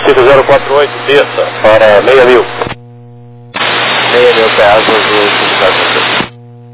5048, terça, para 6.000. 6.000 pés, Azul 5048.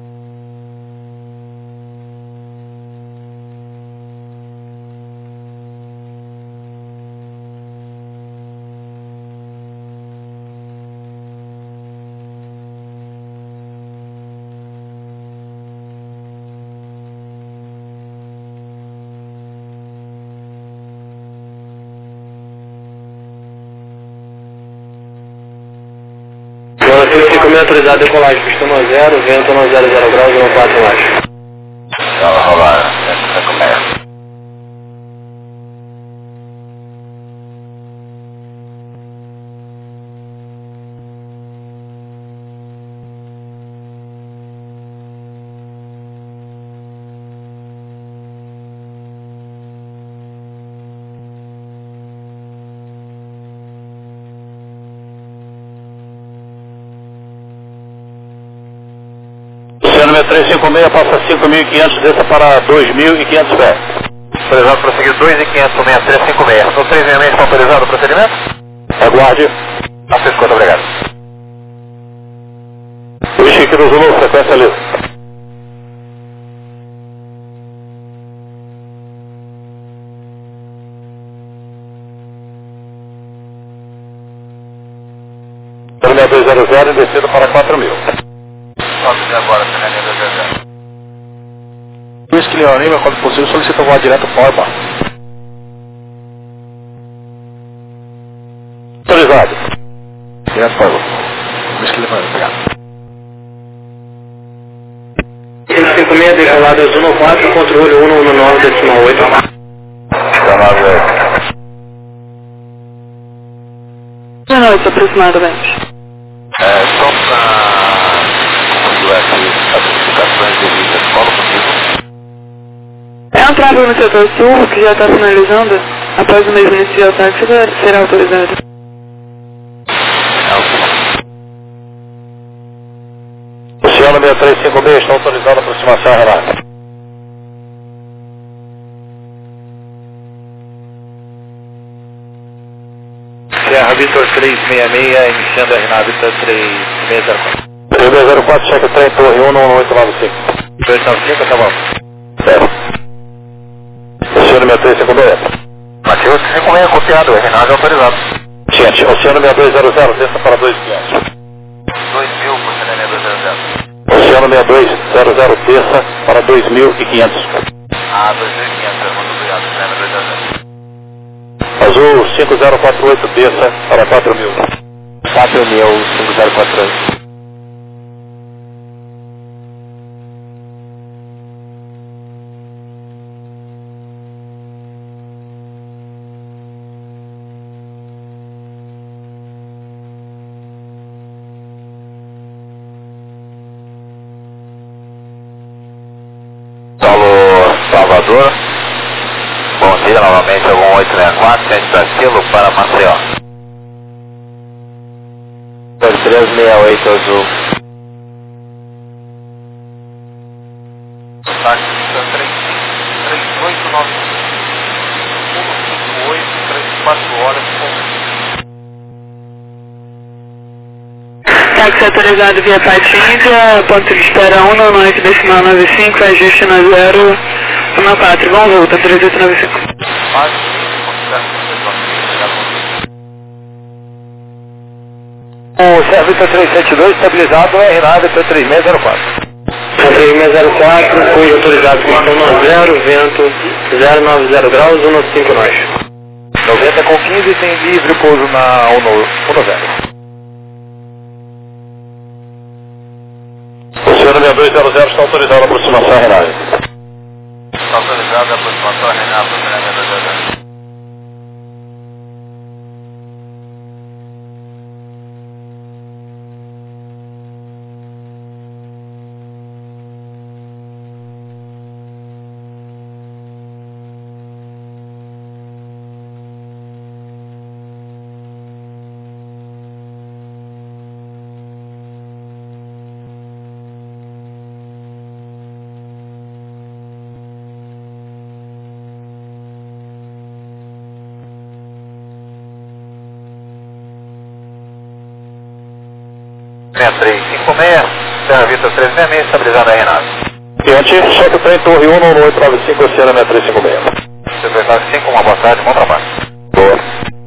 Autorizado a decolagem, pista 10, vento 90 graus, 14 baixo. Vamos rolar, essa começa. Oceano 6356, passa 5.500, desça para 2.500 pés. Autorizado para seguir 2.500, 6356. No 366 está autorizado o procedimento? Aguarde. Aceito, muito obrigado. Whisky Kilo Zulu, frequência livre. Oceano 6200, descida para 4.000. Sobe agora, Fernandinho 200. Whisky Leão Lima, quando possível, solicita voar direto para o Orba. Autorizado. Direto para o Orba. Whisky Leão Lima, obrigado. 556, decolado Azul 4, controle 119,8. 19 aproximadamente. Só para concluir aqui as notificações devidas, qual o motivo? É um tráfego no setor sul que já está finalizando. Após o mês inicial, táxi será autorizado. Oceano 6356, está autorizado a aproximação relata. Serra Vitor 366, iniciando a RNAV Vitor 3604. 3604, cheque trem, torre 11895. 295, tá bom. Certo. Oceano 6356. Matheus 56 copiado, RNAV autorizado. Gente, Oceano 6200, desça para 2.500. 2.000, procedimento 200. Oceano 6200, terça para 2.500. 2.500, muito obrigado, procedimento 200. Azul 5048, terça para 4.000. 4.000, 5048. Salvador. Bom dia, novamente, algum 864, centro Brasilo para Maceió. 2368 Azul. Táxi 3895 158, 34 horas com... Táxi autorizado via Patinga, ponto de espera 198,95, ajuste no 014. Bom voo, tá 3895. O Serviço 372 estabilizado é RNAV 3604. 3604, fui autorizado com pista 0, vento 090 graus, 195 nós. 90 com 15 tem livre pouso na 190. Oceano 6200 está autorizado a aproximação RNAV. Está autorizado a aproximação RNAV 200. 6356, Serra Vitor 366, estabilizada aí, nave. Cliente, cheque o trem Torre 1 no 895, Oceano 6356. Secretário 5, uma boa tarde, bom trabalho. Boa.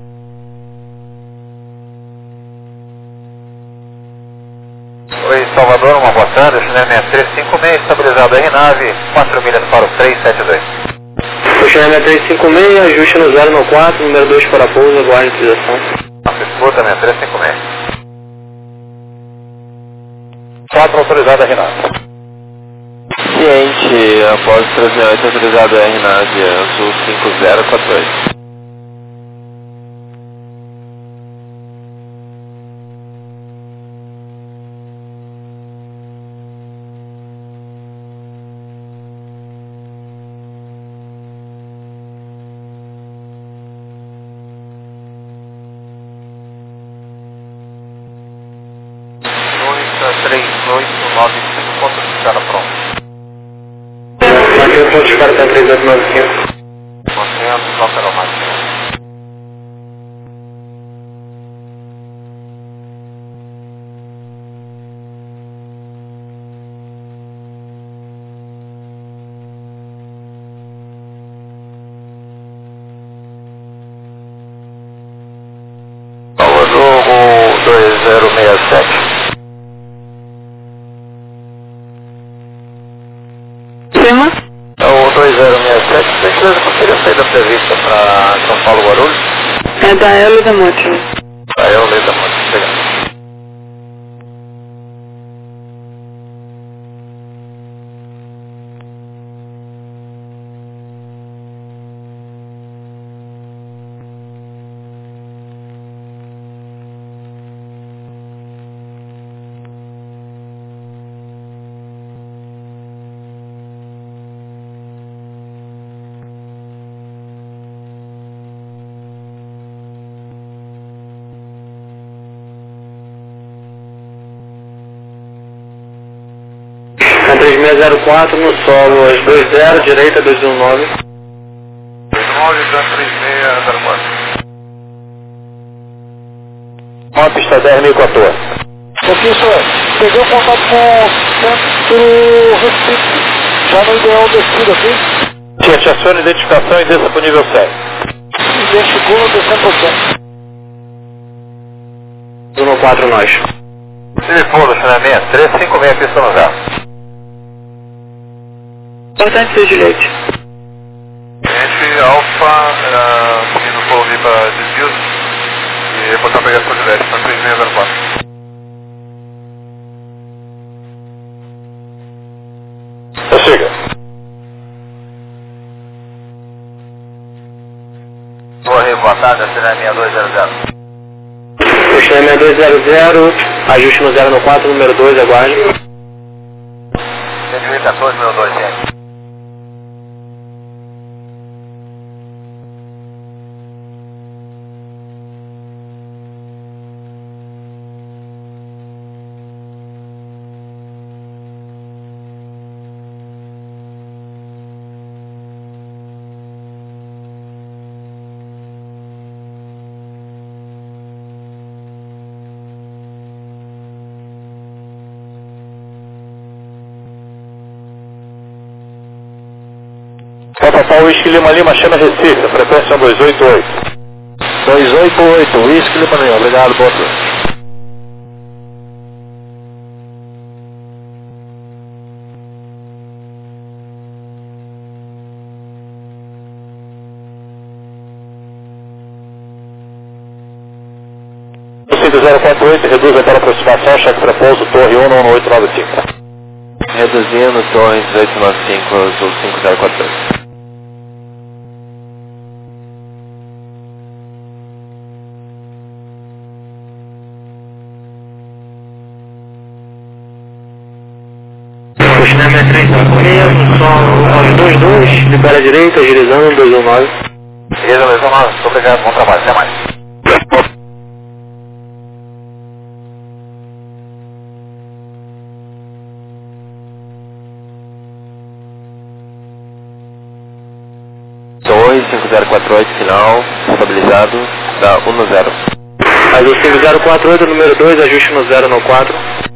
Oi, Salvador, uma boa tarde, Chile 6356, estabilizado aí, nave, 4 milhas para o 372. Chile 6356, ajuste no 094, número 2 para pouso, aguarde utilização. Nossa escuta, 6356. 4 autorizada, Renato. Ciente, após 368, autorizado a RNAV, azul 5048. Ponto de escala pronto. Mantenha o ponto de escala até 3895. Mantendo, nota aromática. Jogo 2067. Cima? É o 2067, gentileza, poderia sair da prevista para São Paulo, Guarulhos? É da Ela e da Monte. Aí eu leio da moto, chegando. A 3604 no solo, às 20, direita 219. 3604. Uma pista 10.014. Aqui, senhor, peguei o contato com o centro Recife, já no ideal descido aqui. Te aciona identificação e desça para o nível 7. Investigou, descendo para o centro. 114 nós. Telefone, Chile 6356, pista no zero. Importante ser Juliette. Cliente Alfa, seguindo o Polo para desvios e reportar a pegação de LED, para 3604. Chega. Torre, boa tarde, Chile 6200. Chile 6200, ajuste no 094, número 2, aguarde. 114, número 2, gente. Total Whisky Lima Lima, chama Recife, frequência 288. 288, Whisky Lima Lima, obrigado, boa tarde. O 5048, reduz para aproximação, cheque prepouso, Torre 1 no 895. Reduzindo, torre 1895, azul 5048. Chile 6356, no solo, aos 22, libera a direita, agilizando 219. Beleza, 219, muito obrigado, bom trabalho, até mais. Torre 5048, final, estabilizado, da 10. Azul 5048, número 2, ajuste no 094.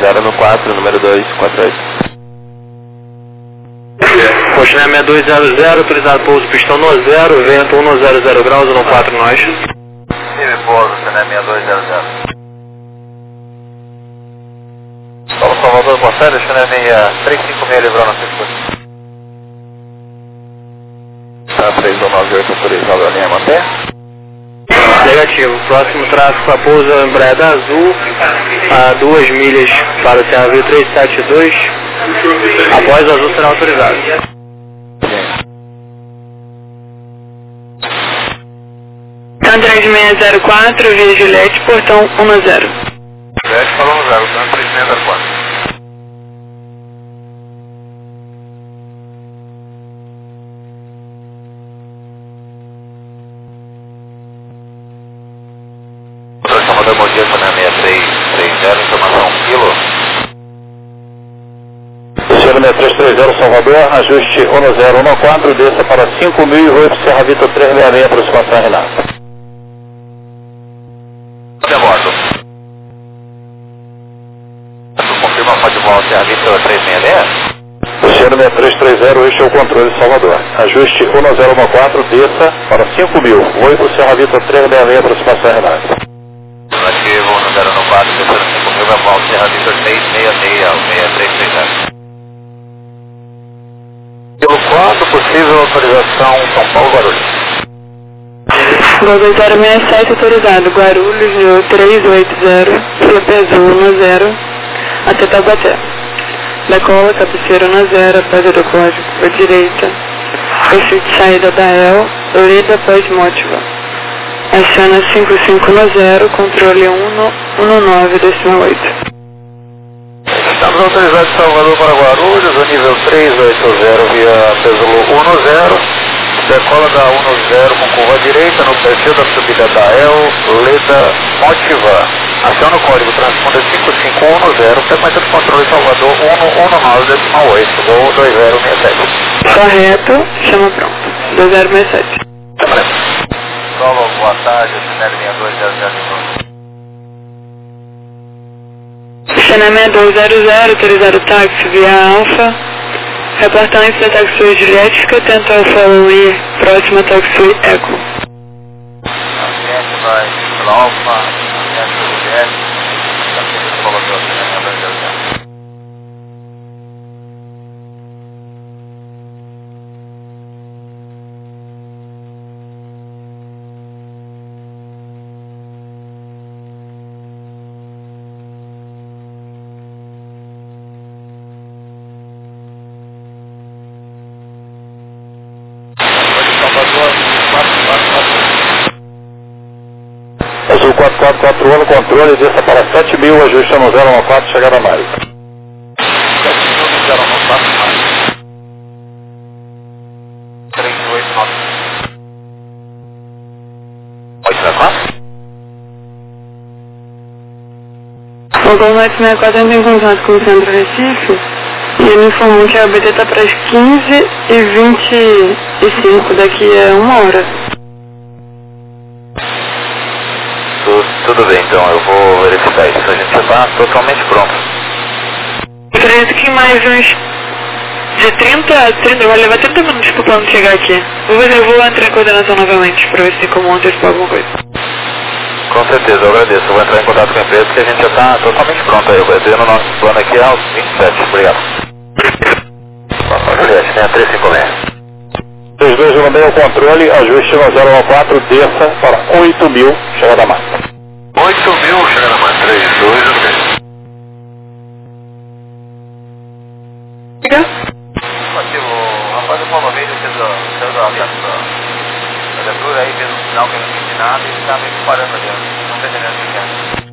0 no 4, número 248. Coxinha 6200, autorizado pouso pistão no 0, vento 100 graus, 14 nós. Tive pouso, Coxinha 6200. Paulo Salvador, boa tarde, Coxinha 6356, livrando a circulação. Tá, 398 autorizado a linha manter. Negativo, próximo tráfego a pouso Embraer Azul, a 2 milhas para o CRV 372, após o azul será autorizado. André 604, via Juliette, portão 10. Juliette, falou 0, tanto 3604. Salvador, bom dia, Coxinha 6330, informação 1 kg. Luciano 6330 Salvador, ajuste 1014, desça para 5.000 e voe para o Serra Vitor 366, aproximação Renata. Demoto. Confirmação de volta, Serra Vitor 366. Luciano 6330, este é o controle Salvador. Ajuste 1014, desça para 5.000, voe para o Serra Vitor 366, aproximação Renata. Ativo 1014, descendo 5.000, vai volta, Serra Vitor 366, 6330. Pelo quanto possível autorização São Paulo Guarulhos. Gol 2067 autorizado, Guarulhos, 380, CP Azul 10, até Taubaté. Decola, cabeceira 10, após do código, à direita. Eixo de saída da EL, Lida após Mótiva. Aciona 5510, controle 119,8. Estamos autorizados de Salvador para Guarulhos, o nível 380 via Pesulo 10. Decola da 10 com curva direita no perfil da subida da EL, Leda Motiva. Aciona o código transponder 5510, frequência de controle Salvador 119,8, voo 2067. Correto, chama pronto, 2067. Solo, boa tarde, Chanel 6200. Chanel 6200, autorizado táxi via Alfa. Reportante da Taxi Juliette, fica atento ao Alfa e próxima Taxi Eco. Ambiente vai pela Alfa, ambiente Juliette, Taxi Salvador, Chanel 6200. Azul 4441 no controle, desça para 7.000, ajuste 1014, chegada a mais. 7.004 mais. 389. 864? O Gol 964 entra em contato com o Centro Recife e ele informou que a ABT está para as 15h25, daqui a 1 hora. Tudo bem, então eu vou verificar isso. A gente já está totalmente pronto. Acredito que mais uns de 30 vai levar 30 minutos para o plano chegar aqui. Eu vou entrar em coordenação novamente para ver se tem como antecipar alguma coisa. Com certeza, eu agradeço. Eu vou entrar em contato com a empresa porque a gente já está totalmente pronto. Eu vou ter no nosso plano aqui aos 27. Obrigado. Juliette, tem a 356. 3206 o controle, ajuste 1014, desça para 8.000, chegada a mais. 8.000, chegando a mais 326. Liga? Ativo, rapaz, uma vez eu fiz a abertura aí, fez um sinal que eu não entendi nada e ele está meio que parando ali. Não está entendendo o que é.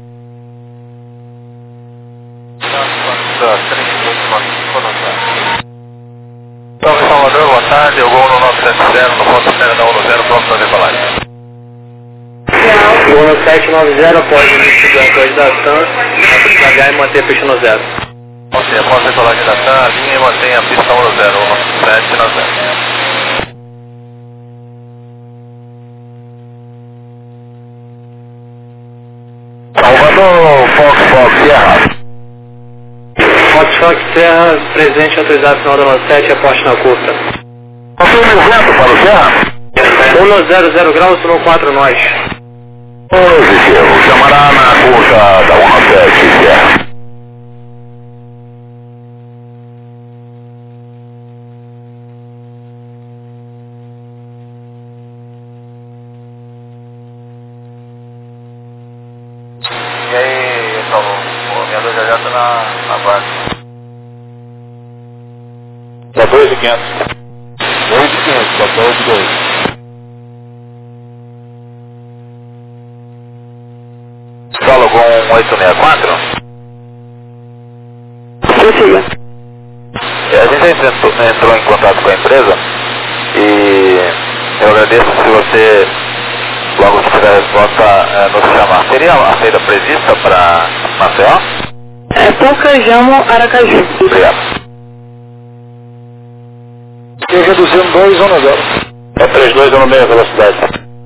Salve Salvador, boa tarde, eu vou no 970, no ponto de da 10, pronto para decolagem. Gol no 790, após o início da coordenação, aplicar e manter a pista no 0. Ok, após a decolagem da TAM, linha e mantém a pista 10, 790. Salvador, Fox, Sierra. Fox Serra, presente autorizado final da 97, aporte na curta. Confirme o vento para o Serra. 100 graus, 14 nós. Positivo, chamará na curta da 17, Serra. E aí, Paulo, o aviador já está na base. Tá 2.500. 2.500, tá 2. Solo com 864? Prossiga. A gente já entrou em contato com a empresa e eu agradeço se você, logo que tiver a resposta, nos chamar. Seria a saída prevista para Maceió? É Pocajamo, Aracaju. Obrigado. E reduzindo 210. É 32 no meio velocidade.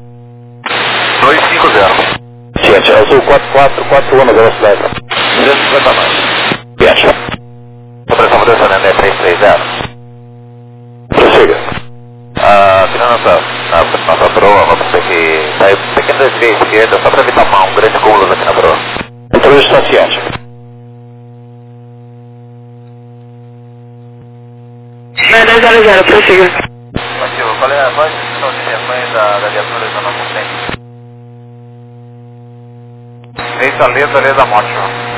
250. Gente, azul 4441 na velocidade. 250 mais. Gente, A pressão mudança na ME330. prossiga. Tirando nossa proa, vamos ter que sair um pequeno desvio à esquerda só para evitar um grande cúmulo aqui na proa. Então está ciente. Vai 200, prossiga. Motivo, qual é a voz de instrução de intenções da viatura da nossa frente? Feita a letra da morte.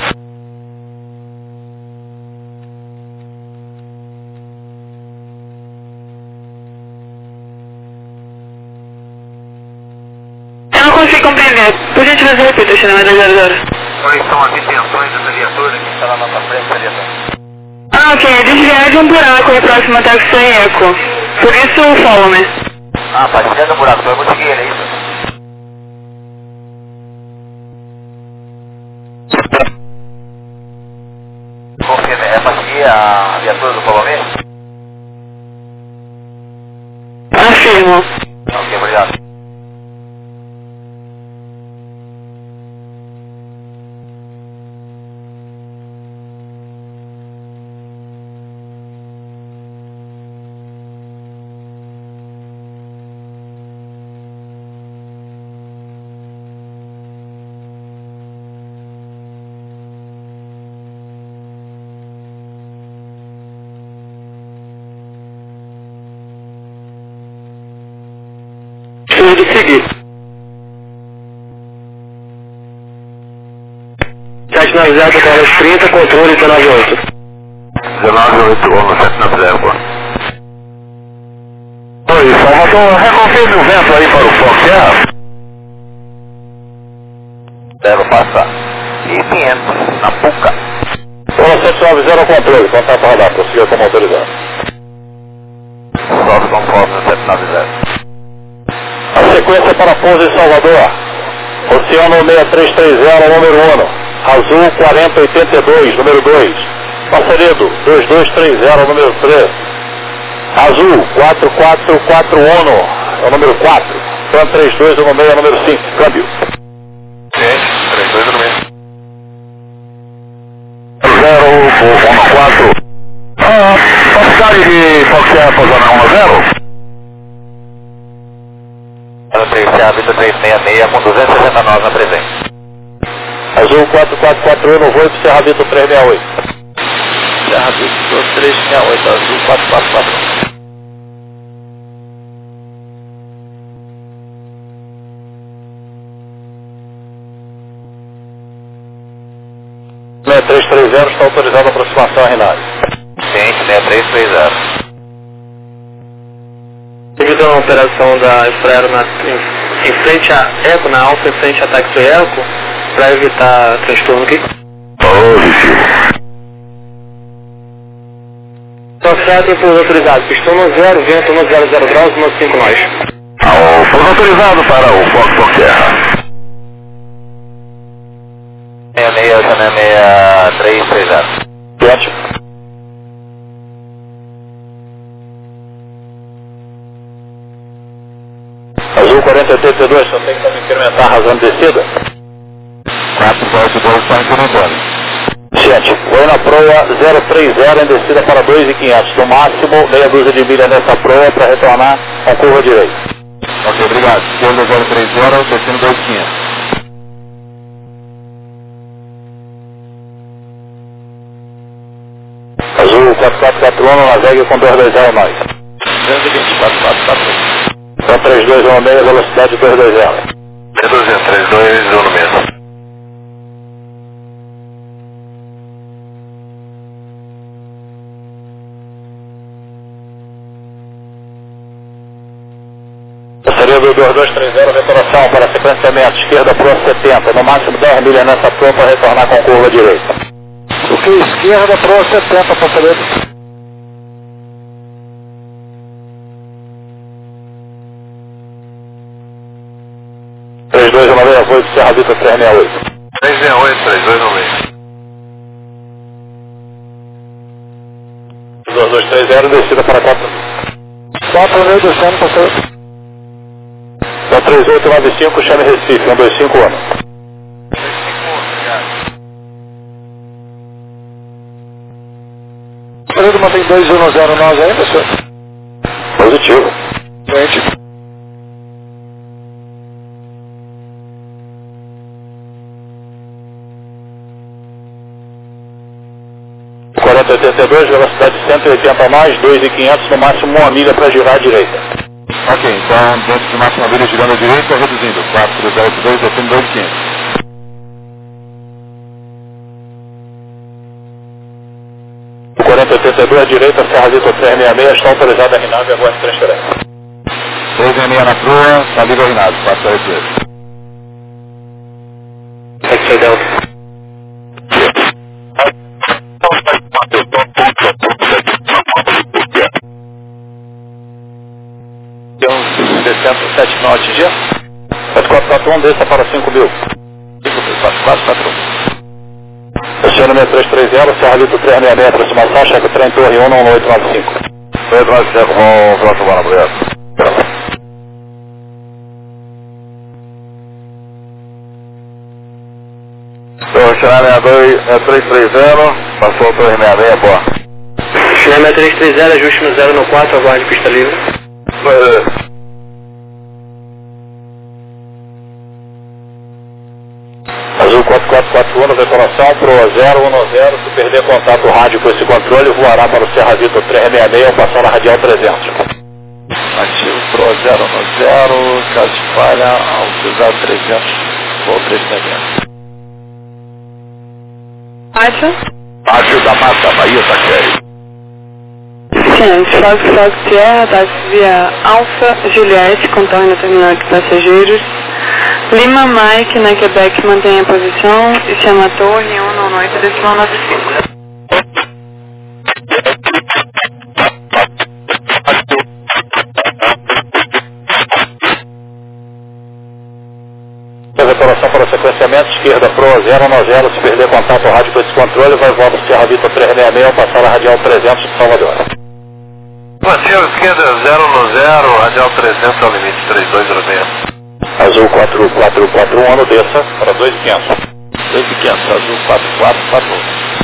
Eu não consigo compreender. Por gentileza, repita, senhor 200. Quais são as intenções dessa viatura que está na nossa frente, Sarita? Ah, ok. Desviar de um buraco no próximo táxi Eco. Por isso o follow me. Ah, para desviar do buraco, eu vou seguir ele, é isso? Confirme, é para seguir a viatura do Colomê? Afirmo. Ok, obrigado. Tudo seguir. 790, horas 30, controle 198. 1981, 790. Oi, Salvador, reconfirme o vento aí para o Fox Serra. Deve passar. E 500, na Puca. Zona 790 controle, contato radar, prossiga como autorizado. Sobe conforme 790. A sequência para pouso em Salvador. Oceano 6330, número 1. Azul 4082, número 2. Passaredo 2230, número 3. Azul 4441, é o número 4. Plan 32, no meio, número 5. Câmbio. Ok, 32 no meio. 014. Passaredo de Fox Serra para zona 10. Ano 3, Habita 366, com 269 na presença. Azul 4441, no voo de Serra Vito 368. Serra Vito 368, azul 4441. Né, 330 está autorizada a aproximação a Rinaldi. Ciente, 6330. Devido à operação da Infraero em frente à Eco, na Alfa, em frente à Taxi Eco, para evitar transtorno aqui. Positivo. Processo em pouso autorizado, pistão no 0, vento no 00 graus, 15 nós. Pouso autorizado para o Fox Serra. 66, 6330. Ótimo. Azul 4082, só tem como incrementar a razão de descida. 442 está incrementando. Gente, foi na proa 030 em descida para 2.500. No máximo, meia dúzia de milha nessa proa para retornar com curva direita. Ok, obrigado. Esquerda 030, descendo 2.500. Azul 4441, navegue com 220 nós. 220, 4441. Então 3216, velocidade 220. 3216. Passaria do 2230, detonação para sequenciamento, esquerda proa 70, no máximo 10 milhas nessa proa para retornar com curva direita. Ok, esquerda, proa 70, passageiro. Apoio do Serra Vita 368. 368, 3216. 2230, descida para 4. 4 descendo, passageiro. 3895, chame Recife, 1251. Passageiro mantém 210 nós ainda, senhor? Positivo. Gente. O 4082, velocidade 180 mais, 2.500, no máximo 1 milha para girar à direita. Ok, então dentro de máxima milha girando à direita, reduzindo. 4082, descendo 2.500. O 4082 à direita, Serra Vita 366, está autorizado a RNAV e aguarde transferência. 366 na proa, está livre a RNAV, 442. Hector Delta. Descendo 7 knots de dia. 4441, desça para 5.000. 4441. Estaciona 6330, Serra Vita 366, aproximação, checa trem Torre 1, 1895. 1895, bom, próximo bala, obrigado. Chama 6330, passou o Torre 66, boa. Chama 330, ajuste no 0 no 4, aguarde pista livre. Azul 4441, detonação, proa 010, se perder contato rádio com esse controle, voará para o Serra Vita 366 ou passar na radial 300. Ativo proa 010, caso de falha, autorizado 300, voo 360. Acho Da Mata, Bahia, Itaquera. Ciente, Fox Sierra, táxi via Alfa Juliette, contorno no terminal de passageiros. Lima Mike, na Quebec, mantém a posição e chama Torre 198, decimal 95. Detonação para sequenciamento, esquerda proa 090, se perder contato rádio com esse controle, vai voar para o Serra Vita 366 ou passar na radial 300 de Salvador. Positivo, esquerda 010, radial 300 ao limite 3206. Azul 4441, desça para 2.500. 2.500, azul 4441.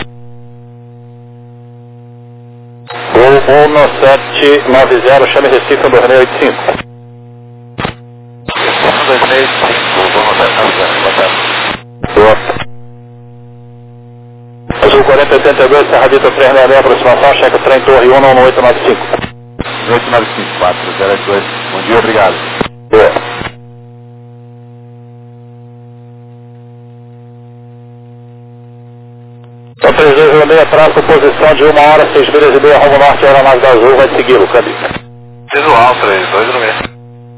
Gol 1790, chame Recife, 2685. 265, vamos até Azul 4082, Serra Vita 366, aproximação, checa trem Torre 1, 1895. 1895, 402. Bom dia, obrigado. Boa. Então 3206, traço posição de 1 hora, 6 milhas e meia, rumo norte, aeronave da Azul, vai segui-lo, câmbio. Visual, 3206.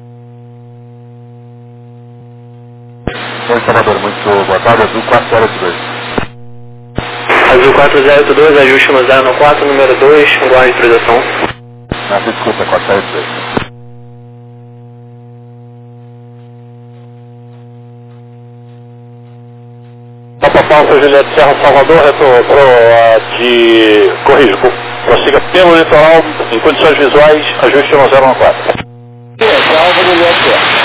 Oi, Salvador, muito boa tarde, azul 4082. Azul 4082, ajuste no 0 no 4, número 2, aguarde autorização. Desculpa, 402. Papa Juliette Serra Salvador, retro de... Corrijo, prossiga pelo litoral em condições visuais, ajuste no 014. Salva Juliette Serra.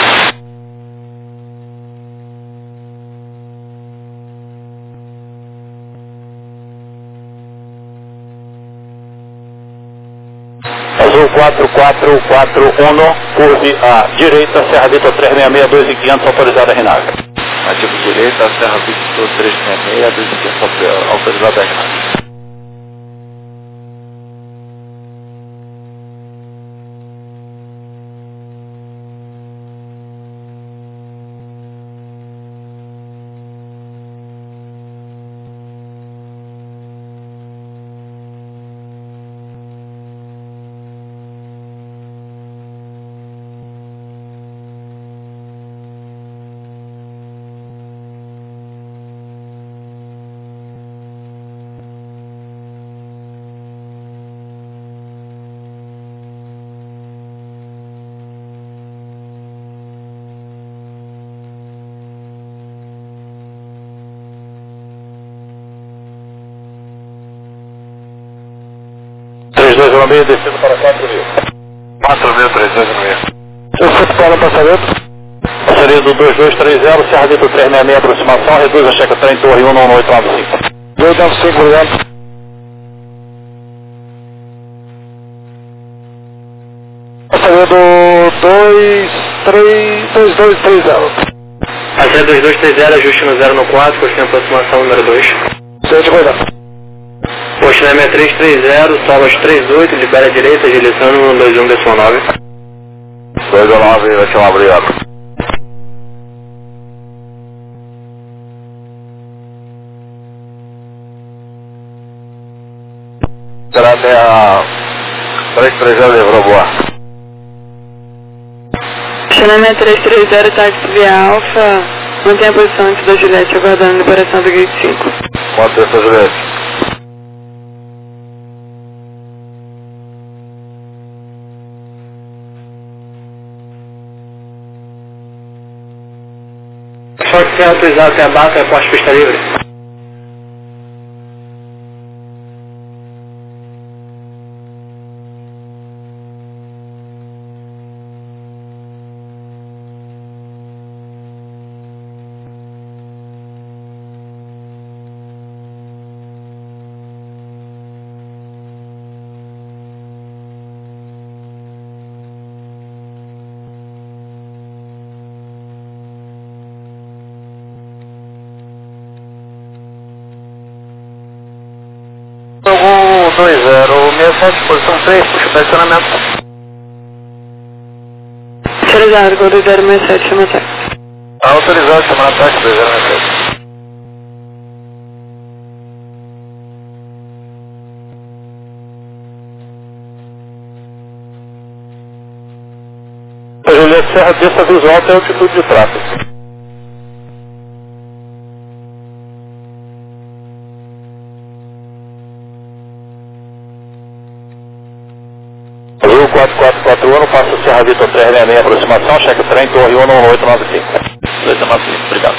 Azul 4441, curve à direita, Serra Vitor 366, 2500, autorizada a RINAG. Ativo direita, Serra Vitor 366, 2500, autorizada a RINAG. Descendo para 4.000. 4.396. Eu para o passaredo. Passaredo 2230, Serra Vitor 366, aproximação, reduz a checa trem, torre 11895. 295, obrigado. Passaredo 2230. Passaredo 2230, ajuste no 014, curso de aproximação número 2. Certo, cuidado. Posto na 6330, sola aos 38, libera a direita, agilizando 121,9. 219, vai chamar, obrigado. Será até a 330, livrou, boa. Estacionamento 330, táxi via Alfa, mantém a posição antes da Juliette, aguardando a liberação do gate 5. Quanto é, Juliette? Só que se é autorizado até a bata, é posto pista livre. Algum 2067, posição 3, puxa o estacionamento. Autorizado, gol 2067, chama táxi. Autorizado, chamar a taxa 2067. Juliette Serra, desça visual até altitude de tráfego. Azul 4441, passa Serra Vitor 366, aproximação, cheque trem, torre 11895. 295, obrigado.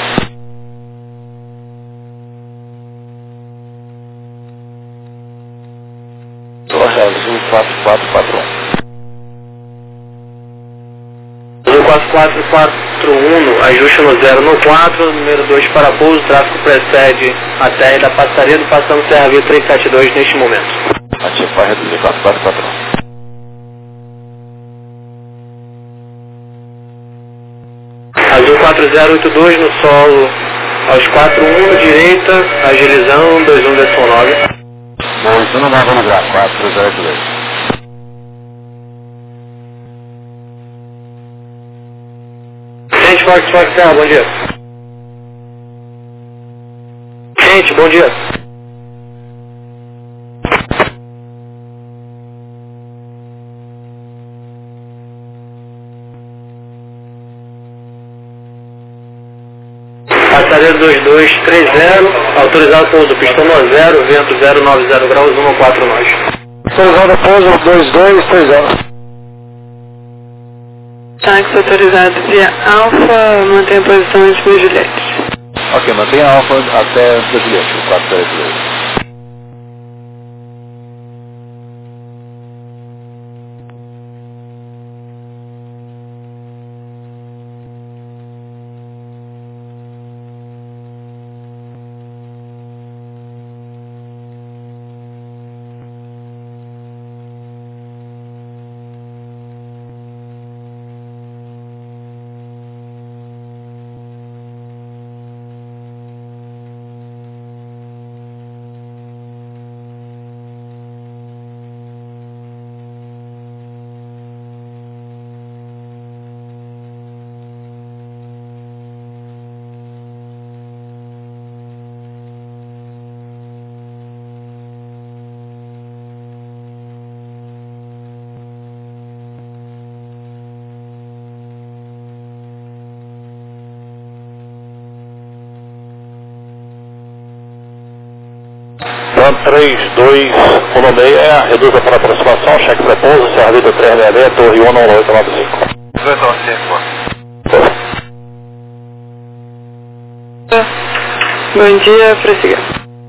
Torre Azul 4441. Azul 4441, ajuste no 014, número 2 para pouso, tráfego precede até da Passaredo, passando Serra Vitor 372 neste momento. Ativo para reduzir 4441. Azul 4082 no solo aos 41, direita, agilizando 21,9. Não, isso não dá para mudar, 4082. Gente, Fox Serra, bom dia. Gente, bom dia. Passaredo 2230, autorizado pouso, pistão no 0, vento 090 graus, 114 nós. Autorizado pouso 2230. Táxi autorizado via Alfa, mantém a posição antes da Juliette. Ok, mantenha a alfa até antes da Juliette, 432. TAN 3216, reduza para aproximação, cheque prepouso, Serra Vida 366, Torre 11895. 295. Bom dia, prossiga.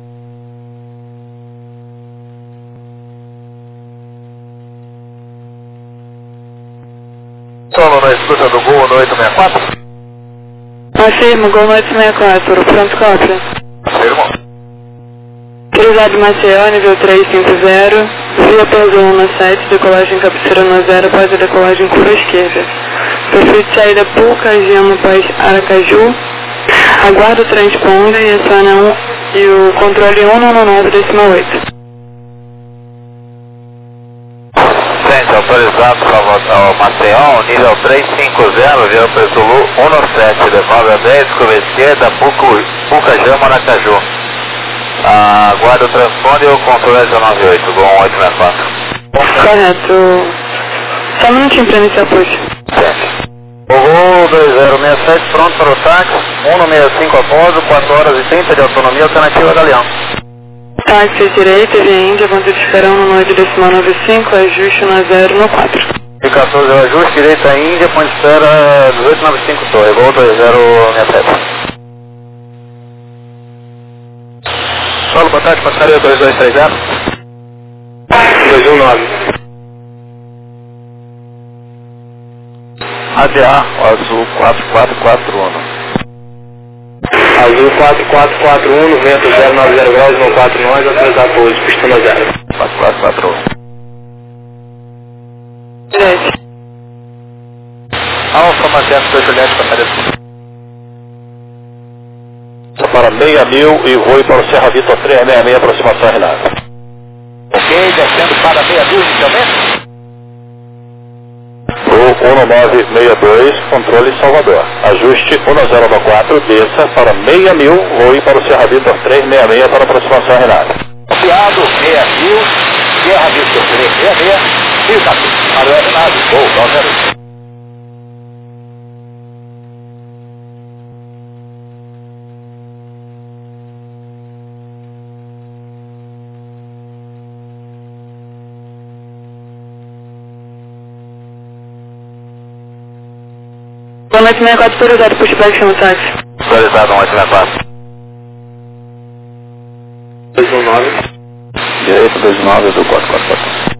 Solo na escuta do Gol no 864. Afirmo, Gol 864, pronto cópia. Afirmo. Utilizado Maceió, nível 350, via P1 7, decolagem cabeceira no 0, após a decolagem curva esquerda. Perfil de saída Pucajama, Paz Aracaju. Aguarda o transponder e aciona e o controle 199,8. Frente, autorizado ao Maceió, nível 350, via Pesulu 17, devolve a 10, curva esquerda, Pucajama, Aracaju. Aguarda o transponder e o controle 198, Gol 864. Correto. Só um minutinho para iniciar a push. O Gol 2067 pronto para o táxi, 165 após, 4 horas e 30 de autonomia alternativa Galeão. Táxi direita, via Índia, ponto de espera 1 ajuste no 0 no 4. E 14 o ajuste, direita Índia, ponto de espera 1895 Torre, Gol 2067. Solo, boa tarde, passaria 2230. 219. ADA, azul 4441. Azul 4441, vento 090 graus, não 4 nós, autorizar pouso, pista 0. 4441. Direito. Alfa, Matheus, 2 Juliette, passaria. Para 6.000 e voe para o Serra Vitor 366, aproximação Renato. Ok, descendo para 6.000 inicialmente. Gol 1962, controle Salvador. Ajuste 1014, desça para 6.000, voe para o Serra Vitor 366 para aproximação Renato. Copiado, 6.000, Serra Vitor 366, Rio para o Renato, Gol 908. Gol 864, autorizado, pushback, chama o táxi. Autorizado 184. 219. Direito 29 do 444.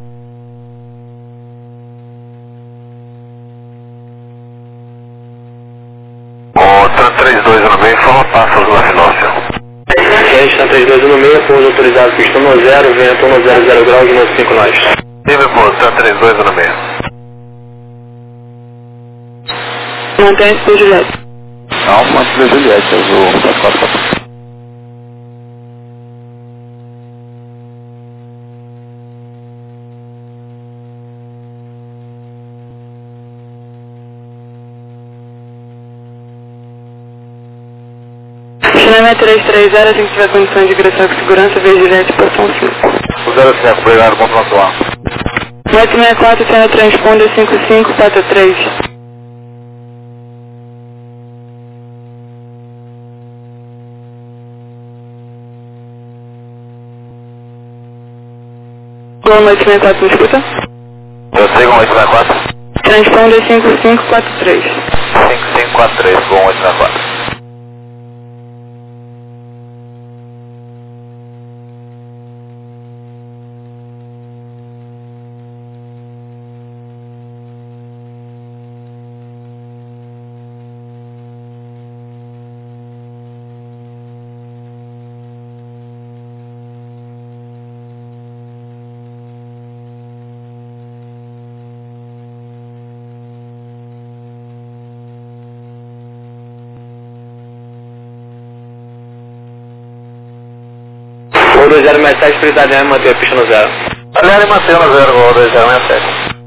O TAN 3216, fala passos na Finócia. Frente, TAN 3216, pouso autorizado, pista 10, vento 100 graus, 95 nós. Nível por TAN 3216. Mantenha-se por Juliette. Alfa, Juliette, azul 444. Chama 330, assim que tiver condições de ingressar com segurança, veja Juliette, portão 5. O 05, obrigado, bom pontuar. 864, sendo transponder 5543. Gol 864, me escuta? Eu sei com 864. Transponder 5543. 5543, com 864. Gol 2067, prioridade é manter a pista no 0. Aliás, mantendo 0, Gol 2067.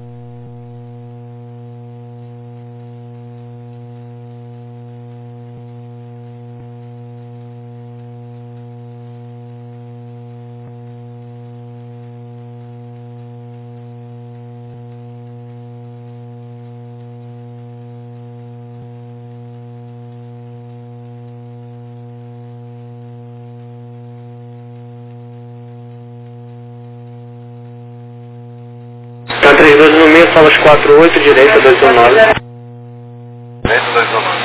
Solas 48, direita 219. Direita 219.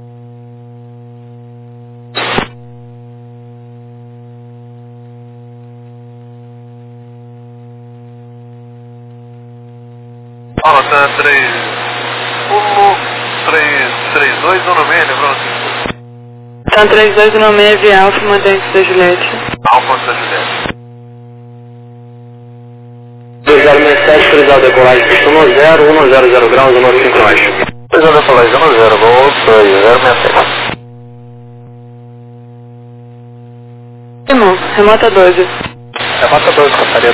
Fala, tá 32 ou no meio, lembrou? Tá 3216 via Alfa, mandante da Juliette. Alfa da Juliette. 2067, autorizado a decolagem, pista 10, 100 graus, 195 nós. Autorizado a decolagem 10, voo 2067. Irmão, remota 12. Remota 12, passaria.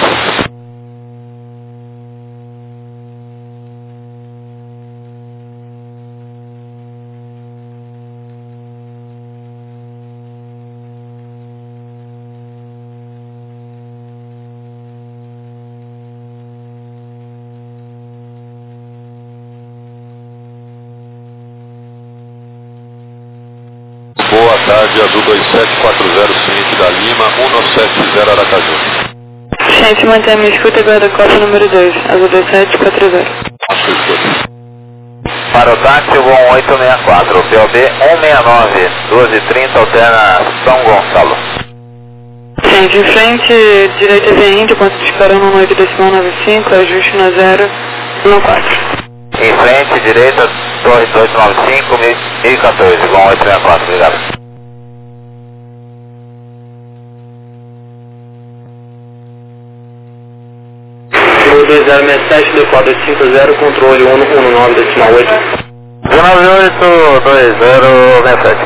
Boa tarde, Azul 2740 Ciente da Lima, 170 Aracaju. Gente, mantém a minha escuta e guarda-costa número 2, Azul 2740. Para o táxi, voo 1864, POB 169, 12h30, alterna São Gonçalo. Gente, em frente, direita via Índia, ponto de espera no 8,95, ajuste no 014. Em frente, direita, Torre 895, 1014, voo 864, obrigado. Voo 2067, decola 250, controle 119, decimal 8. 1982067.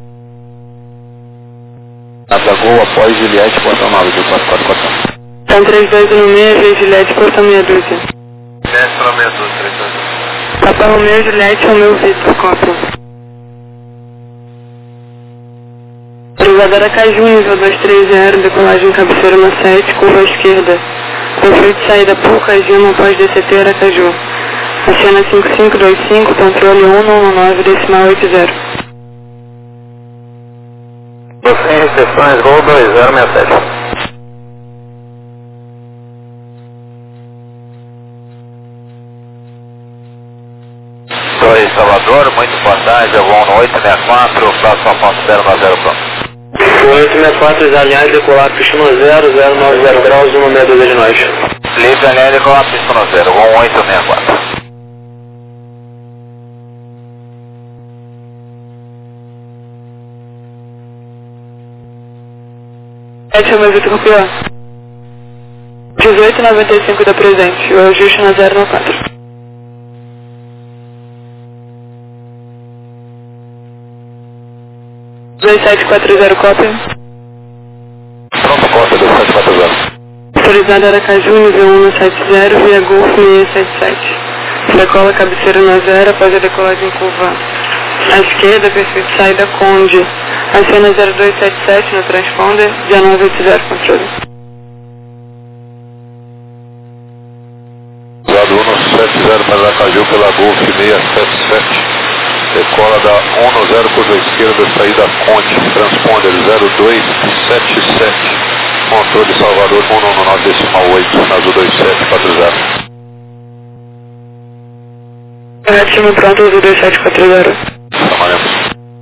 Atacou após Juliette, portão 9 do 4444. Tá 3216 via Juliette, portão meia dúzia. Desce para meia dúzia, 32. Papa Romeu, Juliette, Romeu, Vitor, cópia. Autorizado Aracaju, nível 230, decolagem cabeceira na 7, curva à esquerda. Perfil de saída Puca, Gima, após DCT Aracaju. Acena 5525, controle 119, decimal 80. Sem recepções, voo 2067. Torre Salvador, muito boa tarde, eu vou no 864, próximo ponto 090 pronto. 864, desalinhar e decolar, pista 10, 090 graus, 162 de nós. Livre alinhar e decolar, pista 0, voo 864. Romeu, Vitor, copiou. 1895 da presente, o ajuste no 094. Dois 2740, cópia. Pronto, cópia 2740. Autorizado Aracaju, nível 170, via Golf 677. Decola cabeceira na 0, após a decolagem curva à esquerda, perfil de saída Conde. Acena 0277 no transponder, 1980, controle. Usado 170 para Aracaju pela Golf 677. Decola da 10 curva esquerda, saída Conde, transponder 0277, controle Salvador 119 decimal 8, Azul 2740. Ótimo, pronto, Azul 2740. Chamaremos.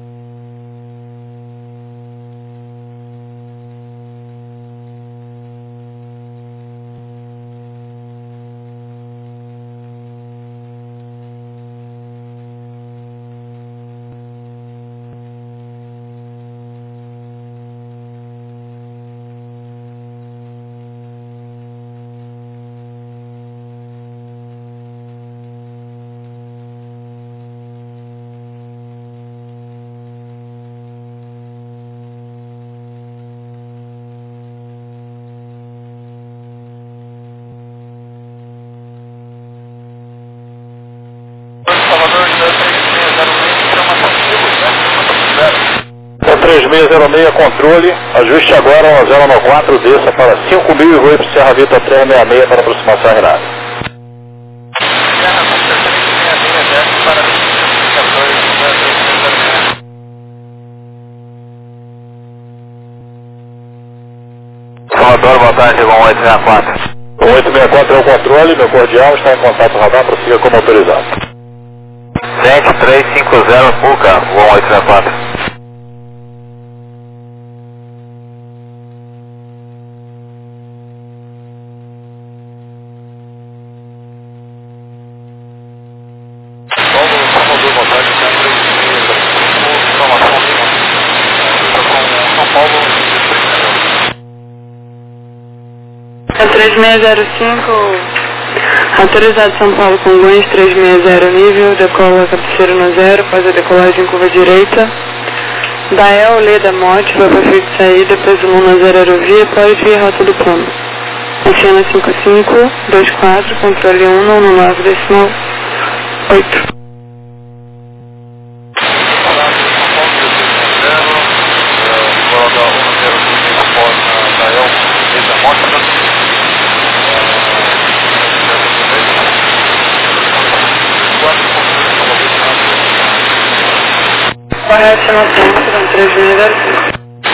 É 3606, controle, ajuste agora 1094, desça para 5.000 e voe para o Serra Vitor 366 para aproximação Renata. Salvador, boa tarde, vão 864. 864. 64 é o controle, meu cordial está em contato radar, prossiga como autorizado. 7350 Puca, voo 864. É 3605, autorizado São Paulo Congonhas 360 nível, decola cabeceira no 0, faz a decolagem em curva direita. Dael Leda Mote, vai para fio de saída, peso 1 na 0 aerovia, pode vir rota do plano. Oceano 5524, controle 1, 99,8. Correto, chama ponto, 3605.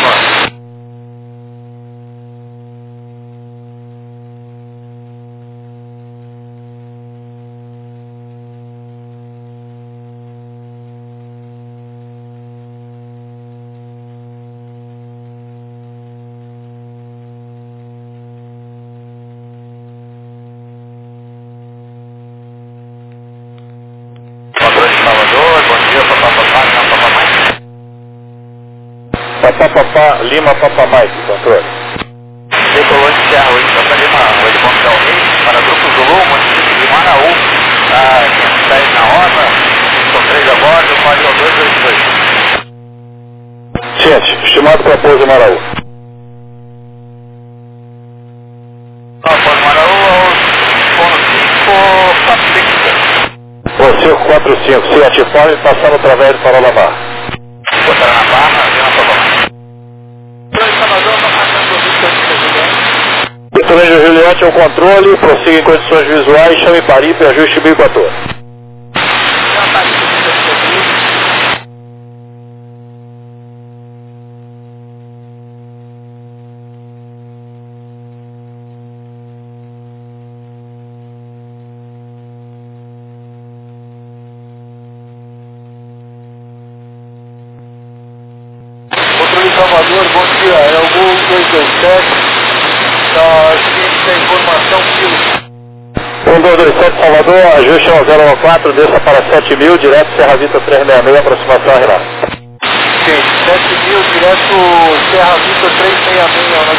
Papapá, Lima, Papa Mike, controle. Decolou de Serra 8, Santa Lima, Helicóptero Del Rey, para Grupo Zulu, município de Manaú, 10 na hora, são 3 a bordo, código 222. Ciente, estimado para pouso em Maraú. Após Manaú, aos 5, 45. Você 45, Ciente, pode passar através do Paralabá. Botar na barra, vem na sua Muito Juliette ao controle, prossiga em condições visuais, chame Paripe e ajuste 1014. Controle Salvador, bom dia, é o Gol 227. Da ciência informação quilo. 1227 Salvador, ajuste ao 014, desça para 7000, direto Serra Vita 366, aproximação Renato. Sim, 7000, direto Serra Vita 366, na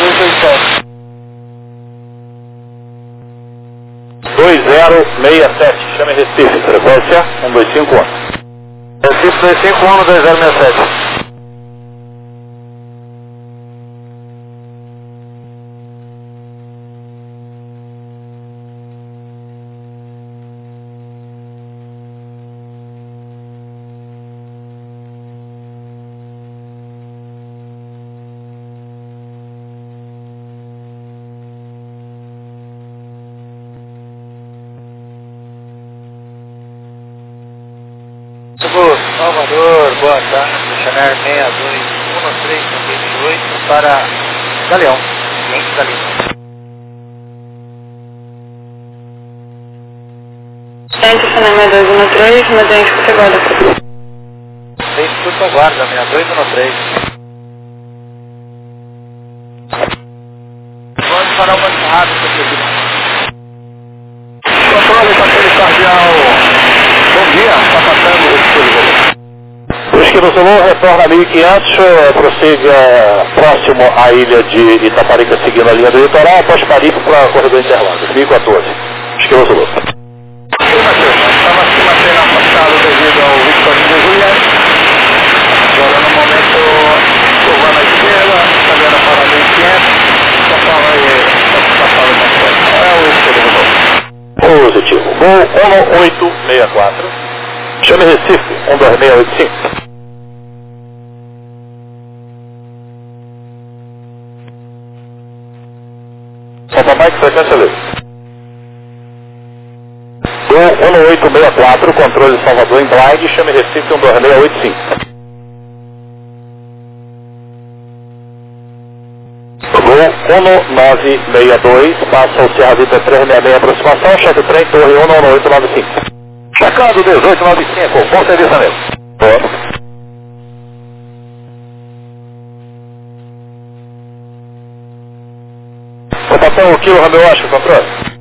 227. 2067, chame Recife, frequência 1251. Recife 251, 2067. Salvador, boa tarde, Chanel 621328 para Galeão, cliente da linha. Ciente, Chanel 6213, mantém escuta guarda. Tem escuta guarda, 6213. Pode parar o mais rápido, Controle, papel cardial. Bom dia, está passando o Esquilo Zulu, retorna a 1500, prossiga próximo à ilha de Itaparica, seguindo a linha do litoral, após Paripe para o corredor interlado, 1014. Esquilo Zulu. Estava acima sendo afastado devido ao Victorino de Juliette. Agora no momento, curva na esquerda, caminhando para 1500, São Paulo aí, São Paulo na frente. É o Esquilo Zulu. Positivo. Gol 1864. Chame Recife, 12685. Papa Mike, frequência livre. Gol 1864, controle Salvador em Glide, chame Recife, 12685. Gol 962, passa o Serra Vita 366, aproximação, chefe trem, torre 19895. Checando 1895, bom serviço, amigo. Boa. Ocupação, o Kilo Romeo Oscar, controle.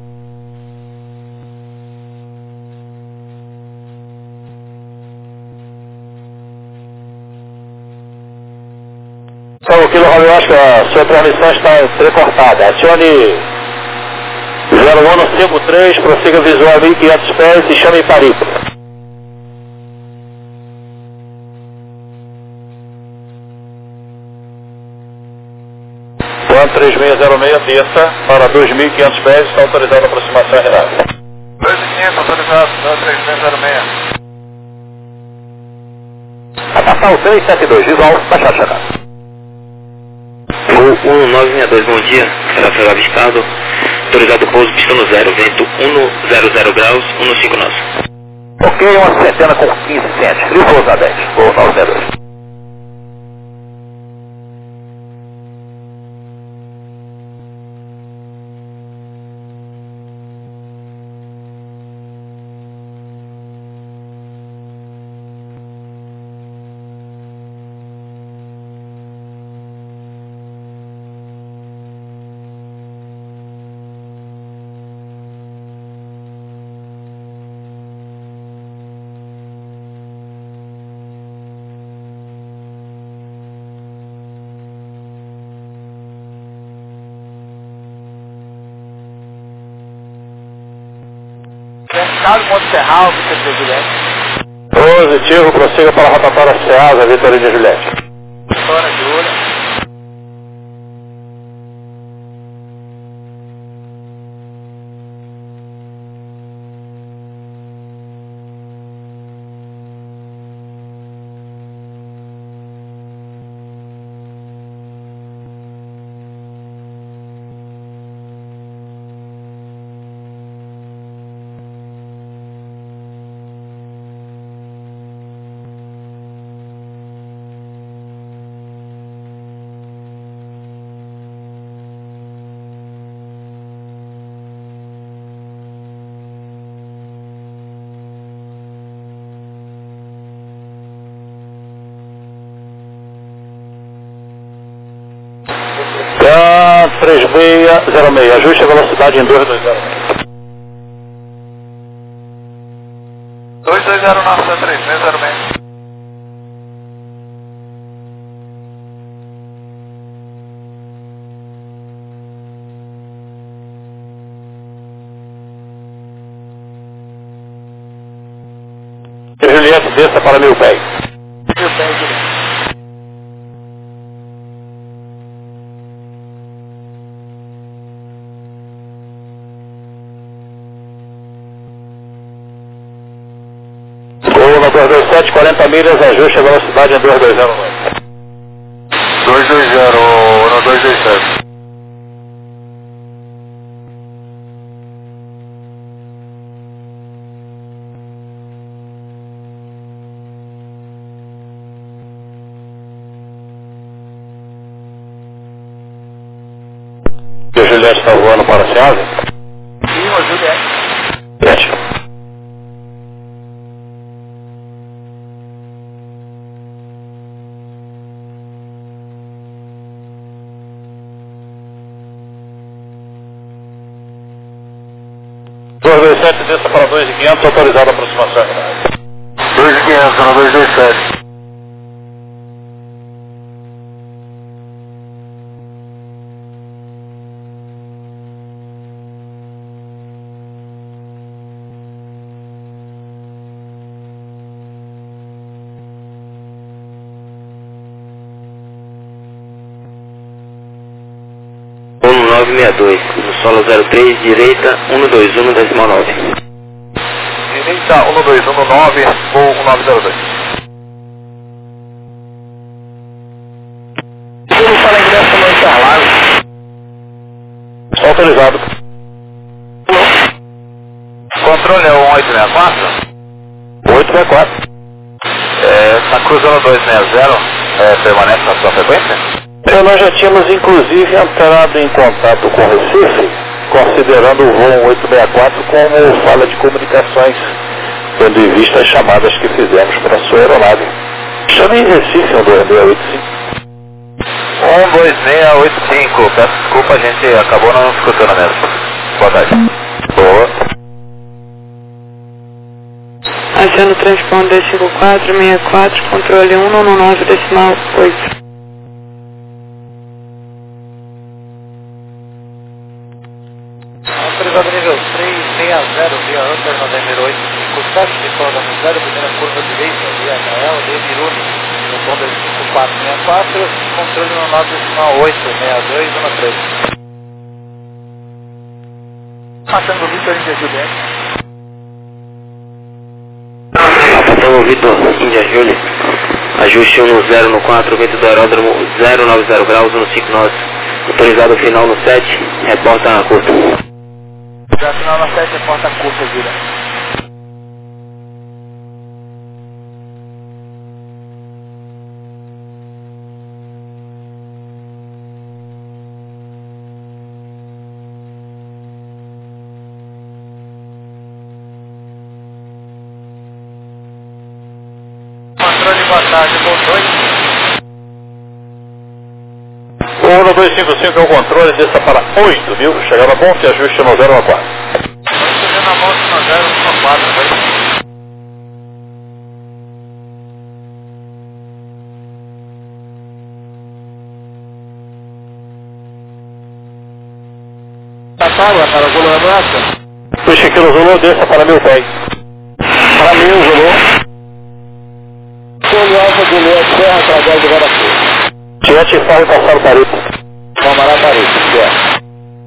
Então, o Kilo Romeo Oscar, sua transmissão está entrecortada. Acione 0153, prossiga visual a 1500 pés e chame Parico. Plan 3606, desça para 2.500 pés, está autorizada a aproximação Renato. 2.500, autorizado, Plan 3606. A passar o 372, visual, baixar a chegada. Voo 1962, bom dia, será avistado, autorizado pouso, pistão no 0, vento 100 graus, 15 nós. Ok, uma centena com 15 centes, frio pouso a 10, voo 962. Cercado, Monte Serral, Vitor de Juliette. Positivo, prossiga para a rotatória Ceasa, Vitorino de Juliette. Vitória de Ouro. Plan 3606, ajuste a velocidade em 220. 2209, Plan 3606. Juliette, desça para 1000 pés. 1000 pés, Juliette. Gol na 227, 40 milhas, ajuste a velocidade em 220. 220, no 227. E o Juliette está voando para a Ceasa? Sim, o Juliette. Juliette. Desça para 2.500, autorizada a aproximação. 2.500, no 227. Voo 962, no solo 03, direita 121,9. Direita 1219, voo 1902. Vamos para ingresso no Interlagos. Autorizado. Controle é o 1864? 864. Está cruzando 260, permanece na sua frequência? Nós já tínhamos inclusive entrado em contato com o Recife, considerando o voo 864 como falha de comunicações, tendo em vista as chamadas que fizemos para a sua aeronave. Chame em Recife 12685. 12685, peço desculpa, a gente acabou não escutando mesmo. Boa tarde. Boa. Aciona o transponder 5464, controle 199,8. Autorizado nível 360 via Hunter November 85, taxa de folga no 0, primeira curva direita, via HL de Miruni, no tom de 5464, controle no 9,86213. Tango Vitor Índia Juliette. Tango Vitor Índia Juliette, ajuste 10 no 4, vento do aeródromo 090 graus, 159, autorizado final no 7, reporta na curta. Já final na 7, reporta curta, vira. Controle, boa tarde, bom noite. 11255 é o controle, desça para 8.000, chegando a ponte, ajuste no 014. Chegando na ponte no 014, vai. Tatawa, para o Zulu Nebraska. Puxa aqui no Zulu, desça para 1000 pés. Para 1000, Zulu. Folha Alfa Juliette, Serra, através do Guarapu. Tiete Farro e passar o Paripo. Camará Paripo, certo.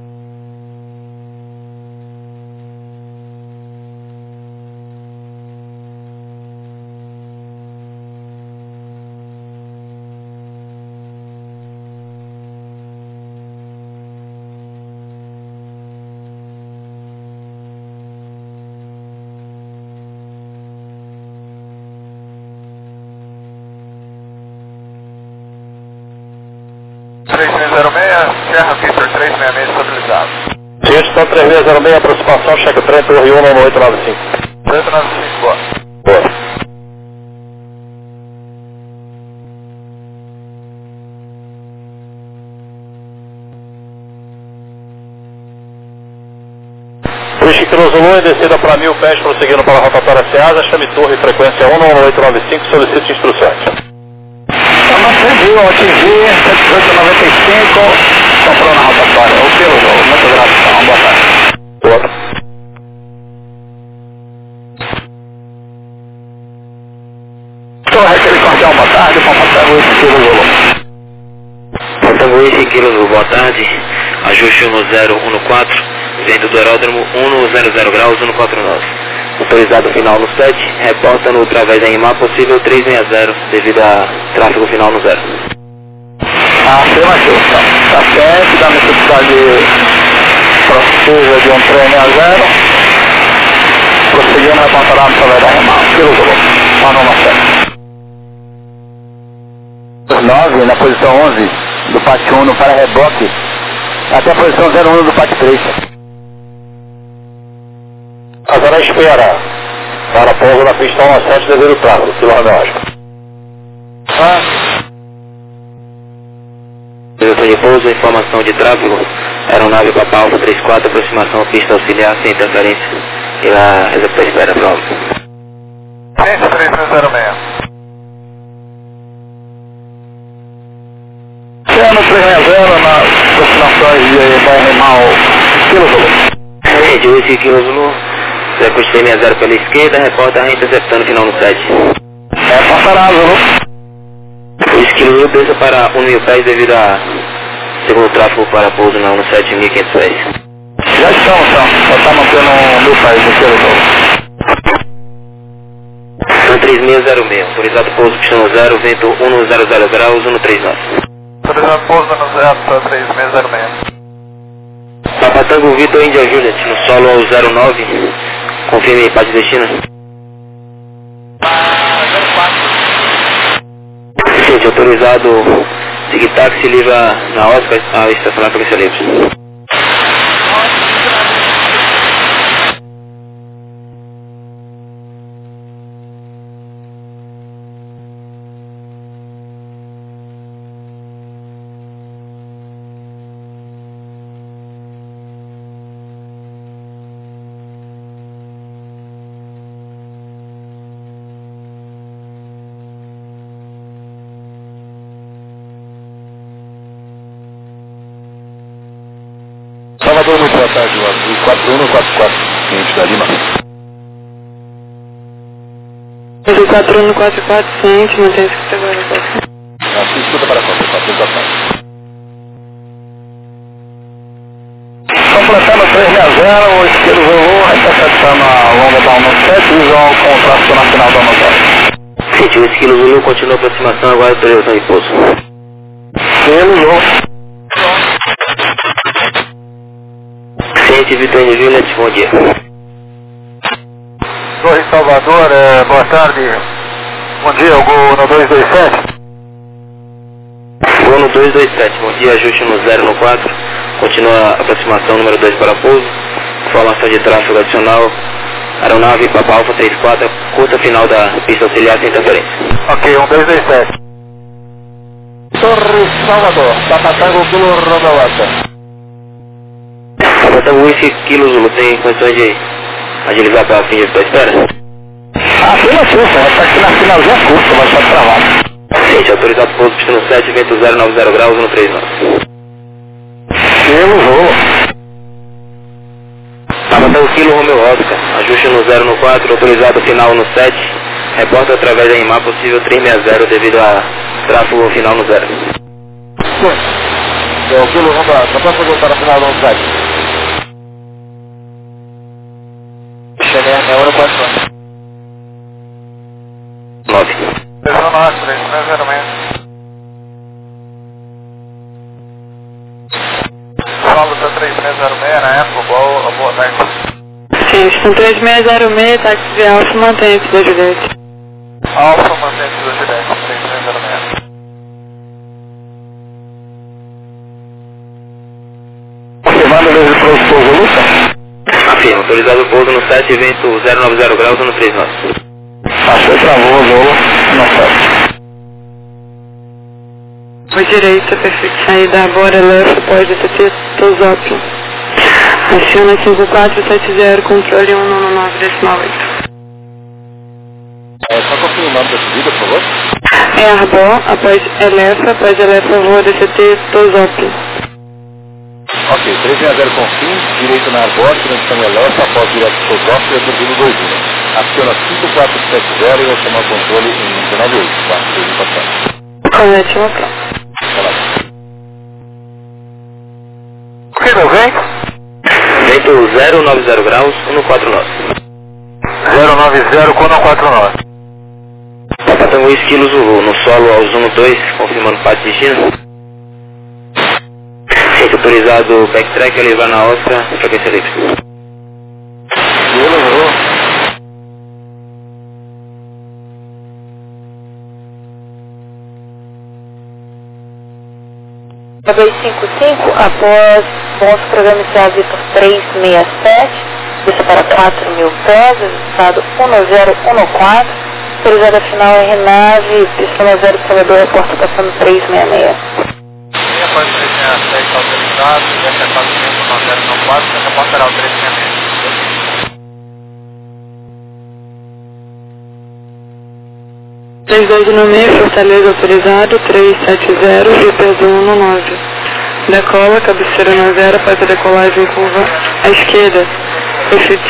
Serra Vitor 366 estabilizado. Tiete está 3606, aproximação, cheque trem, torre 1 no 895. 895, boa. Boa. Puxa aqui no Zulu, descida para 1000 pés, prosseguindo para a rotatória Ceasa, chame torre, frequência 1 no 895, solicite instruções. Atingiu, 7895, comprou na rotatória. O pelo, muito gratidão, boa tarde. Boa. Torre aquele cordial, boa tarde, com Tango 8 kg Zulu. Tango 8 kg Zulu, boa tarde, ajuste 1014, vento do aeródromo 100 graus, 149. Autorizado final no 7, reporta no através da IMA possível 360 devido a tráfego final no 0. Afirmativo, tá certo, da necessidade possível de um trem a 0. Prosseguindo, reportará no através da IMA, kg Zulu, Panoma 7. 9 na posição 11 do PAT 1 para reboque, até a posição 01 do PAT 3. Agora espera para pouso na pista 17 devido ao tráfego, quilômetro. Diretor de pouso, informação de tráfego, aeronave Papa Alfa 34, aproximação à pista auxiliar sem interferência. E lá, executar espera, prova. 3306. Sendo 360 nas destinações de Barremal, kg Zulu. Rede 8 kg Zulu, circuito 60 pela esquerda, reporta interceptando final no 7. Reportará Zulu. 2 kg desça para 1.000 pés devido a segundo tráfego para pouso no 7.500 pés. Já estamos, então. Só está mantendo 1000 pés no kg Zulu. 3606, autorizado pouso pistão 0, vento 100 graus, 139. Autorizado pouso no 03606. Papa Tango Vitor Índia Juliette, no solo ao 09, confirme parte de destino. 04. Gente, autorizado Seguir táxi, livra na Oscar, a estacionar para livre. Salvador, muito boa tarde, o Azul 4144, cliente da Lima. Azul 4144, cliente, mantém-se que agora. Escuta para a conta, 4 da tarde. Completando 360, o esquilo voou, interceptando a longa da 17, visual com o tráfego na final da 19. Gente, o esquilo Zulu continua a aproximação, agora autorização de pouso. Esquilo voou. Ciente Vitor Juliet, bom dia. Torre Salvador, boa tarde. Bom dia, o Gol no 227. Gol no 227, bom dia, ajuste no 0 no 4. Continua a aproximação número 2 para pouso. Informação de tráfego adicional. Aeronave Papa Alfa 34, curta final da pista auxiliar sem interferência. Ok, 1227. Torre Salvador, Tapatango Kilo Rodovata. Tapatango Whisky Kilo Zulu, tem condições de agilizar para fim de espera? Afirma sim, vai estar aqui na finalzinha curta, vai estar travado. Gente, autorizado pouso, pista no 7, vento 090 graus, 139. Kilo voo. Tapatango Kilo Romeo Oscar, ajuste no 0 no 4, autorizado final no 7. Reporta através da IMA possível 360 devido a tráfego final no 0. O Kilo Romeo Oscar, só para voltar a final no 7. Cheguei até a hora 4 anos. 9. 19, 306. Solo da 3606, na época, boa tarde. Sim, estão 3606, táxi de Alfa, mantém-se da Juliette. Alfa, mantém-se da Juliette, 3606. Confirmando desde o pouso Luta? Afirma, autorizado o pouso no 7, vento 090 graus, 139. Achei travou o voo no 7. Por direita, perfeito, saída agora, left, pode ter Tosópio. Aciona 5470, controle 199,8. Só confirma o nome da subida, por favor. É Arbó, após Elefa, voa DCT Tosópio. Ok, 360 com fim, direito na Arbor, transição Elefa, após direto Tosópio e turbino 21. Aciona 5470 e vai tomar controle em 198, 4 Colete uma prova. O que meu vem? Vento 090 graus, 149. 090 com 149. Tapatango Whisky Kilo Zulu, no solo ao Zuno 2, confirmando parte de destino. Ciente autorizado backtrack, levar na Oscar, frequência livre. Kilo Zulu. A 255, após nosso programa inicial Vitor 367, deixa para 4.000 pés, estado 1014, autorizada final RNAV, pista 0 Salvador, porta passando 366. Após 367 autorizado, essa é 4.094, essa porta será o 366. 3296, Fortaleza autorizado, 370, GP119. Decola, cabeceira na 0, faz a decolagem curva à esquerda. Perfeito